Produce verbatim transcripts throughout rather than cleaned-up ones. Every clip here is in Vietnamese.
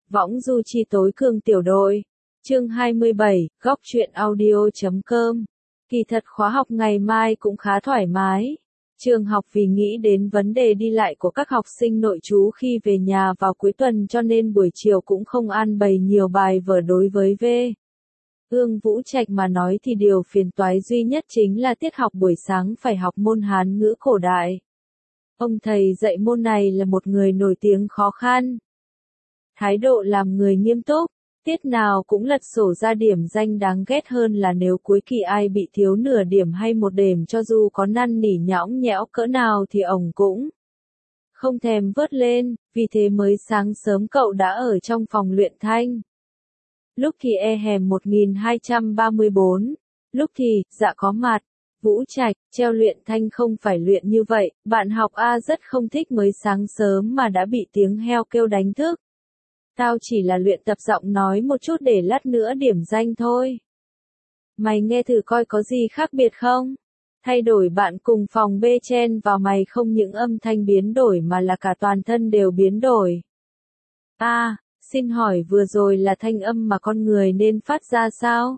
Võng du chi tối cường tiểu đội. Chương hai mươi bảy, góc truyện audio chấm com. Kỳ thật khóa học ngày mai cũng khá thoải mái. Trường học vì nghĩ đến vấn đề đi lại của các học sinh nội trú khi về nhà vào cuối tuần cho nên buổi chiều cũng không an bày nhiều bài vở đối với V. Ương Vũ Trạch mà nói thì điều phiền toái duy nhất chính là tiết học buổi sáng phải học môn Hán ngữ cổ đại. Ông thầy dạy môn này là một người nổi tiếng khó khăn. Thái độ làm người nghiêm túc, tiết nào cũng lật sổ ra điểm danh, đáng ghét hơn là nếu cuối kỳ ai bị thiếu nửa điểm hay một điểm cho dù có năn nỉ nhõng nhẽo cỡ nào thì ổng cũng không thèm vớt lên, vì thế mới sáng sớm cậu đã ở trong phòng luyện thanh. Lúc thì e hèm một nghìn hai trăm ba mươi bốn, lúc thì, dạ có mặt. Vũ Trạch, treo luyện thanh không phải luyện như vậy, bạn học A rất không thích mới sáng sớm mà đã bị tiếng heo kêu đánh thức. Tao chỉ là luyện tập giọng nói một chút để lát nữa điểm danh thôi. Mày nghe thử coi có gì khác biệt không? Thay đổi bạn cùng phòng B chen vào mày không những âm thanh biến đổi mà là cả toàn thân đều biến đổi. A, à, xin hỏi vừa rồi là thanh âm mà con người nên phát ra sao?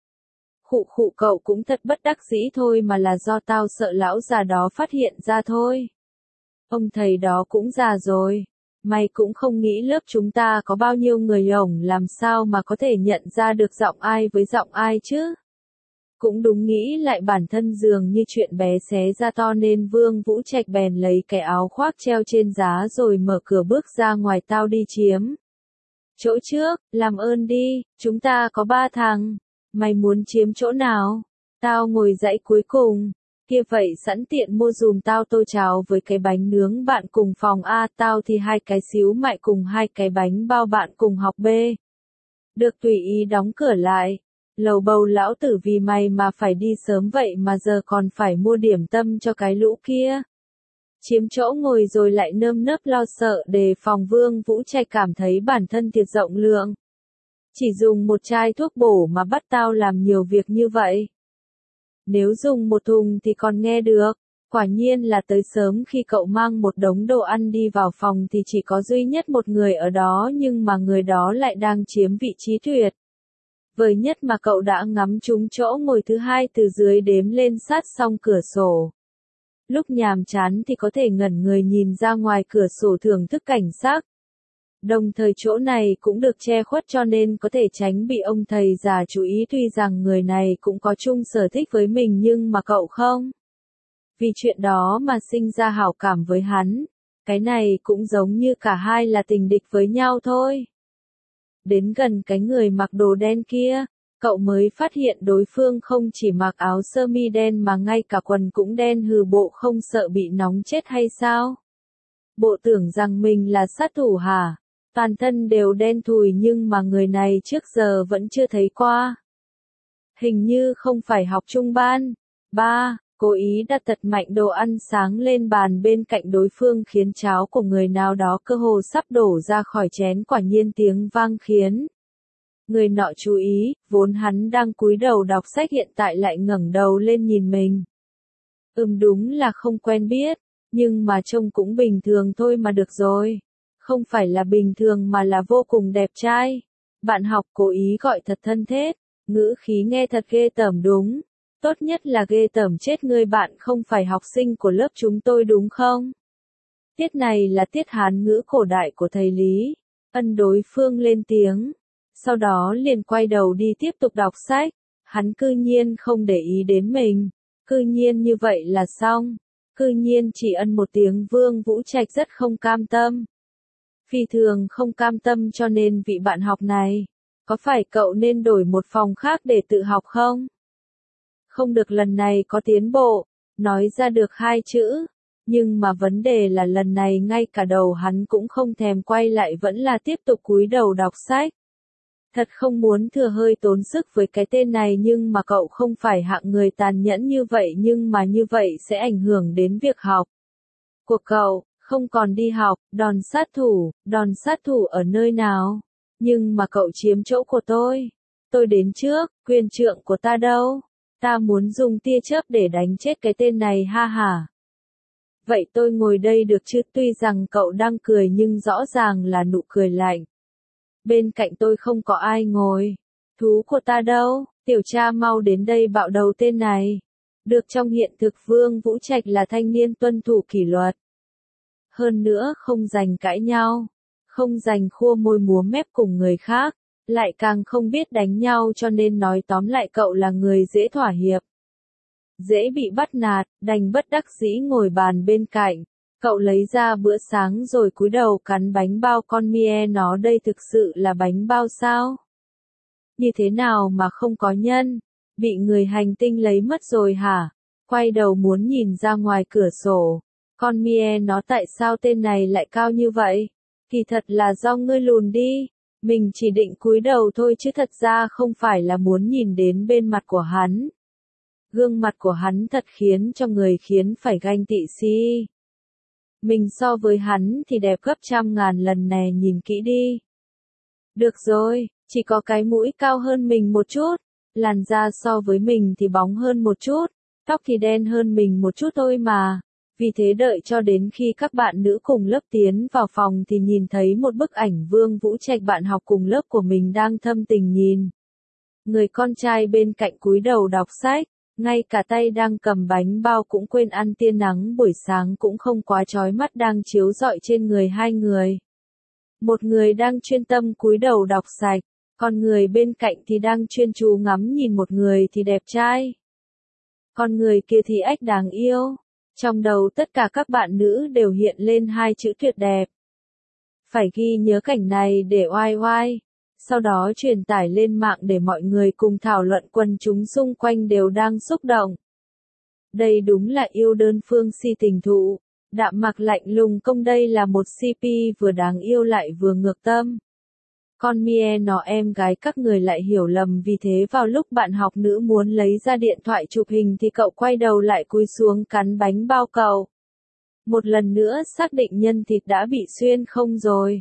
Khụ khụ cậu cũng thật bất đắc dĩ thôi mà là do tao sợ lão già đó phát hiện ra thôi. Ông thầy đó cũng già rồi. Mày cũng không nghĩ lớp chúng ta có bao nhiêu người ổng làm sao mà có thể nhận ra được giọng ai với giọng ai chứ? Cũng đúng, nghĩ lại bản thân dường như chuyện bé xé ra to nên Vương Vũ Trạch bèn lấy cái áo khoác treo trên giá rồi mở cửa bước ra ngoài. Tao đi chiếm chỗ trước, làm ơn đi, chúng ta có ba thằng. Mày muốn chiếm chỗ nào? Tao ngồi dãy cuối cùng. Kia vậy sẵn tiện mua dùm tao tô cháo với cái bánh nướng bạn cùng phòng A, tao thì hai cái xíu mại cùng hai cái bánh bao bạn cùng học B. Được, tùy ý đóng cửa lại. Lầu bầu lão tử, vì mày mà phải đi sớm vậy mà giờ còn phải mua điểm tâm cho cái lũ kia. Chiếm chỗ ngồi rồi lại nơm nớp lo sợ đề phòng. Vương Vũ Trạch cảm thấy bản thân thiệt rộng lượng. Chỉ dùng một chai thuốc bổ mà bắt tao làm nhiều việc như vậy. Nếu dùng một thùng thì còn nghe được. Quả nhiên là tới sớm. Khi cậu mang một đống đồ ăn đi vào phòng thì chỉ có duy nhất một người ở đó, nhưng mà người đó lại đang chiếm vị trí tuyệt vời nhất mà cậu đã ngắm trúng chỗ ngồi thứ hai từ dưới đếm lên sát song cửa sổ. Lúc nhàm chán thì có thể ngẩn người nhìn ra ngoài cửa sổ thưởng thức cảnh sắc. Đồng thời chỗ này cũng được che khuất cho nên có thể tránh bị ông thầy già chú ý. Tuy rằng người này cũng có chung sở thích với mình nhưng mà cậu không vì chuyện đó mà sinh ra hảo cảm với hắn. Cái này cũng giống như cả hai là tình địch với nhau thôi. Đến gần cái người mặc đồ đen kia, cậu mới phát hiện đối phương không chỉ mặc áo sơ mi đen mà ngay cả quần cũng đen. Hừ, bộ không sợ bị nóng chết hay sao? Bộ tưởng rằng mình là sát thủ hả? Toàn thân đều đen thùi nhưng mà người này trước giờ vẫn chưa thấy qua. Hình như không phải học trung ban. Ba, cố ý đặt thật mạnh đồ ăn sáng lên bàn bên cạnh đối phương khiến cháo của người nào đó cơ hồ sắp đổ ra khỏi chén. Quả nhiên tiếng vang khiến người nọ chú ý, vốn hắn đang cúi đầu đọc sách hiện tại lại ngẩng đầu lên nhìn mình. Ừm, đúng là không quen biết, nhưng mà trông cũng bình thường thôi mà được rồi. Không phải là bình thường mà là vô cùng đẹp trai. Bạn học cố ý gọi thật thân thiết, ngữ khí nghe thật ghê tởm. Đúng, tốt nhất là ghê tởm chết ngươi. Bạn không phải học sinh của lớp chúng tôi đúng không? Tiết này là tiết Hán ngữ cổ đại của thầy Lý. Ân đối phương lên tiếng, sau đó liền quay đầu đi tiếp tục đọc sách. Hắn cư nhiên không để ý đến mình, cư nhiên như vậy là xong, cư nhiên chỉ ân một tiếng. Vương Vũ Trạch rất không cam tâm. Phi thường không cam tâm cho nên vị bạn học này, có phải cậu nên đổi một phòng khác để tự học không? Không được, lần này có tiến bộ, nói ra được hai chữ. Nhưng mà vấn đề là lần này ngay cả đầu hắn cũng không thèm quay lại, vẫn là tiếp tục cúi đầu đọc sách. Thật không muốn thừa hơi tốn sức với cái tên này, nhưng mà cậu không phải hạng người tàn nhẫn như vậy, nhưng mà như vậy sẽ ảnh hưởng đến việc học của cậu. Không còn đi học, đòn sát thủ, đòn sát thủ ở nơi nào? Nhưng mà cậu chiếm chỗ của tôi. Tôi đến trước, quyền trượng của ta đâu? Ta muốn dùng tia chớp để đánh chết cái tên này, ha ha. Vậy tôi ngồi đây được chứ? Tuy rằng cậu đang cười nhưng rõ ràng là nụ cười lạnh. Bên cạnh tôi không có ai ngồi. Thú của ta đâu, tiểu cha mau đến đây bạo đầu tên này. Được trong hiện thực Vương Vũ Trạch là thanh niên tuân thủ kỷ luật. Hơn nữa không giành cãi nhau, không giành khua môi múa mép cùng người khác, lại càng không biết đánh nhau cho nên nói tóm lại cậu là người dễ thỏa hiệp. Dễ bị bắt nạt, đành bất đắc dĩ ngồi bàn bên cạnh. Cậu lấy ra bữa sáng rồi cúi đầu cắn bánh bao. Con mie nó đây thực sự là bánh bao sao? Như thế nào mà không có nhân? Bị người hành tinh lấy mất rồi hả? Quay đầu muốn nhìn ra ngoài cửa sổ. Con mie nó tại sao tên này lại cao như vậy? Kỳ thật là do ngươi lùn đi. Mình chỉ định cúi đầu thôi chứ thật ra không phải là muốn nhìn đến bên mặt của hắn. Gương mặt của hắn thật khiến cho người khiến phải ganh tị si. Mình so với hắn thì đẹp gấp trăm ngàn lần nè, nhìn kỹ đi. Được rồi, chỉ có cái mũi cao hơn mình một chút, làn da so với mình thì bóng hơn một chút, tóc thì đen hơn mình một chút thôi mà. Vì thế đợi cho đến khi các bạn nữ cùng lớp tiến vào phòng thì nhìn thấy một bức ảnh Vương Vũ Trạch bạn học cùng lớp của mình đang thâm tình nhìn. Người con trai bên cạnh cúi đầu đọc sách, ngay cả tay đang cầm bánh bao cũng quên ăn, tia nắng buổi sáng cũng không quá chói mắt đang chiếu rọi trên người hai người. Một người đang chuyên tâm cúi đầu đọc sách, còn người bên cạnh thì đang chuyên chú ngắm nhìn một người thì đẹp trai. Còn người kia thì ếch đáng yêu. Trong đầu tất cả các bạn nữ đều hiện lên hai chữ tuyệt đẹp. Phải ghi nhớ cảnh này để oai oai, sau đó truyền tải lên mạng để mọi người cùng thảo luận. Quần chúng xung quanh đều đang xúc động. Đây đúng là yêu đơn phương si tình thụ. Đạm Mạc lạnh lùng công đây là một xê pê vừa đáng yêu lại vừa ngược tâm. Con mie nó em gái các người lại hiểu lầm, vì thế vào lúc bạn học nữ muốn lấy ra điện thoại chụp hình thì cậu quay đầu lại cúi xuống cắn bánh bao cậu. Một lần nữa xác định nhân thịt đã bị xuyên không rồi.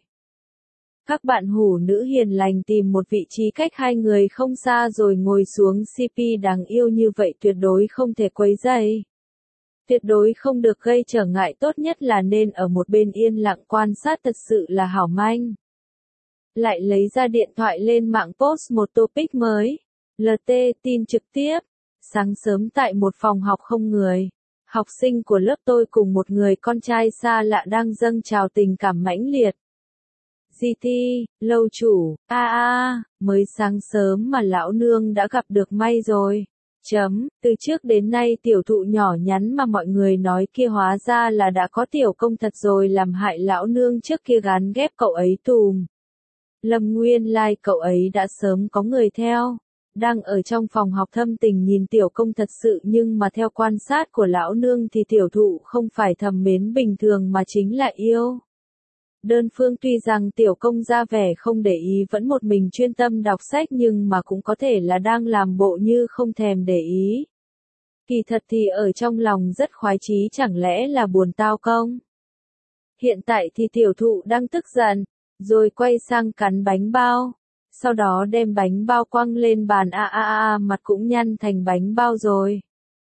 Các bạn hủ nữ hiền lành tìm một vị trí cách hai người không xa rồi ngồi xuống. xê pê đáng yêu như vậy tuyệt đối không thể quấy rầy. Tuyệt đối không được gây trở ngại, tốt nhất là nên ở một bên yên lặng quan sát, thật sự là hảo manh. Lại lấy ra điện thoại lên mạng post một topic mới. lờ tê tin trực tiếp. Sáng sớm tại một phòng học không người, học sinh của lớp tôi cùng một người con trai xa lạ đang dâng trào tình cảm mãnh liệt. giê tê, lâu chủ, a a, mới sáng sớm mà lão nương đã gặp được may rồi. Chấm, từ trước đến nay tiểu thụ nhỏ nhắn mà mọi người nói kia hóa ra là đã có tiểu công thật rồi, làm hại lão nương trước kia gán ghép cậu ấy tùm. Lâm nguyên lai like cậu ấy đã sớm có người theo. Đang ở trong phòng học thâm tình nhìn tiểu công thật sự, nhưng mà theo quan sát của lão nương thì tiểu thụ không phải thầm mến bình thường mà chính là yêu. Đơn phương tuy rằng tiểu công ra vẻ không để ý, vẫn một mình chuyên tâm đọc sách, nhưng mà cũng có thể là đang làm bộ như không thèm để ý. Kỳ thật thì ở trong lòng rất khoái chí, chẳng lẽ là buồn tao không? Hiện tại thì tiểu thụ đang tức giận, rồi quay sang cắn bánh bao. Sau đó đem bánh bao quăng lên bàn, a a a, mặt cũng nhăn thành bánh bao rồi.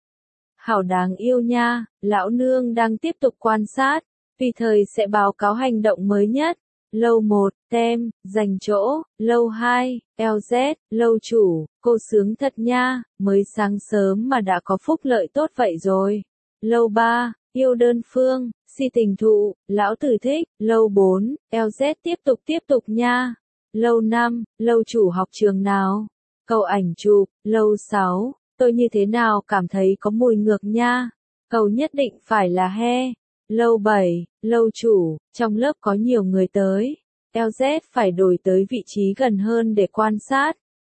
Hảo đáng yêu nha, lão nương đang tiếp tục quan sát, tùy thời sẽ báo cáo hành động mới nhất. Lâu một, tem, dành chỗ. Lâu hai, lờ dét, lâu chủ, cô sướng thật nha, mới sáng sớm mà đã có phúc lợi tốt vậy rồi. Lâu ba, yêu đơn phương, si tình thụ, lão tử thích. Lâu bốn, lờ dét tiếp tục tiếp tục nha. Lâu năm, lâu chủ học trường nào? Cầu ảnh chụp. Lâu sáu, tôi như thế nào cảm thấy có mùi ngược nha. Cầu nhất định phải là he. Lâu bảy, lâu chủ, trong lớp có nhiều người tới. lờ dét phải đổi tới vị trí gần hơn để quan sát.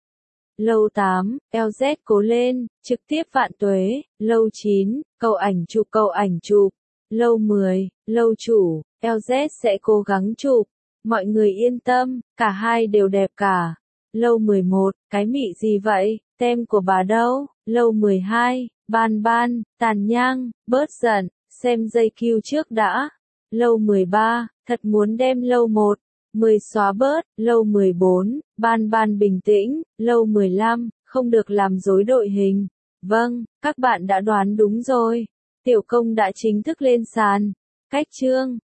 Lâu tám, lờ dét cố lên, trực tiếp vạn tuế. Lâu chín, cầu ảnh chụp cầu ảnh chụp. Lâu mười, lâu chủ, lờ dét sẽ cố gắng chụp. Mọi người yên tâm, cả hai đều đẹp cả. Lâu mười một, cái mị gì vậy, tem của bà đâu? Lâu mười hai, ban ban, tàn nhang, bớt giận, xem dây cue trước đã. Lâu mười ba, thật muốn đem lâu một, mười xóa bớt. Lâu mười bốn, ban ban bình tĩnh. Lâu mười lăm, không được làm rối đội hình. Vâng, các bạn đã đoán đúng rồi. Tiểu công đã chính thức lên sàn. Cách chương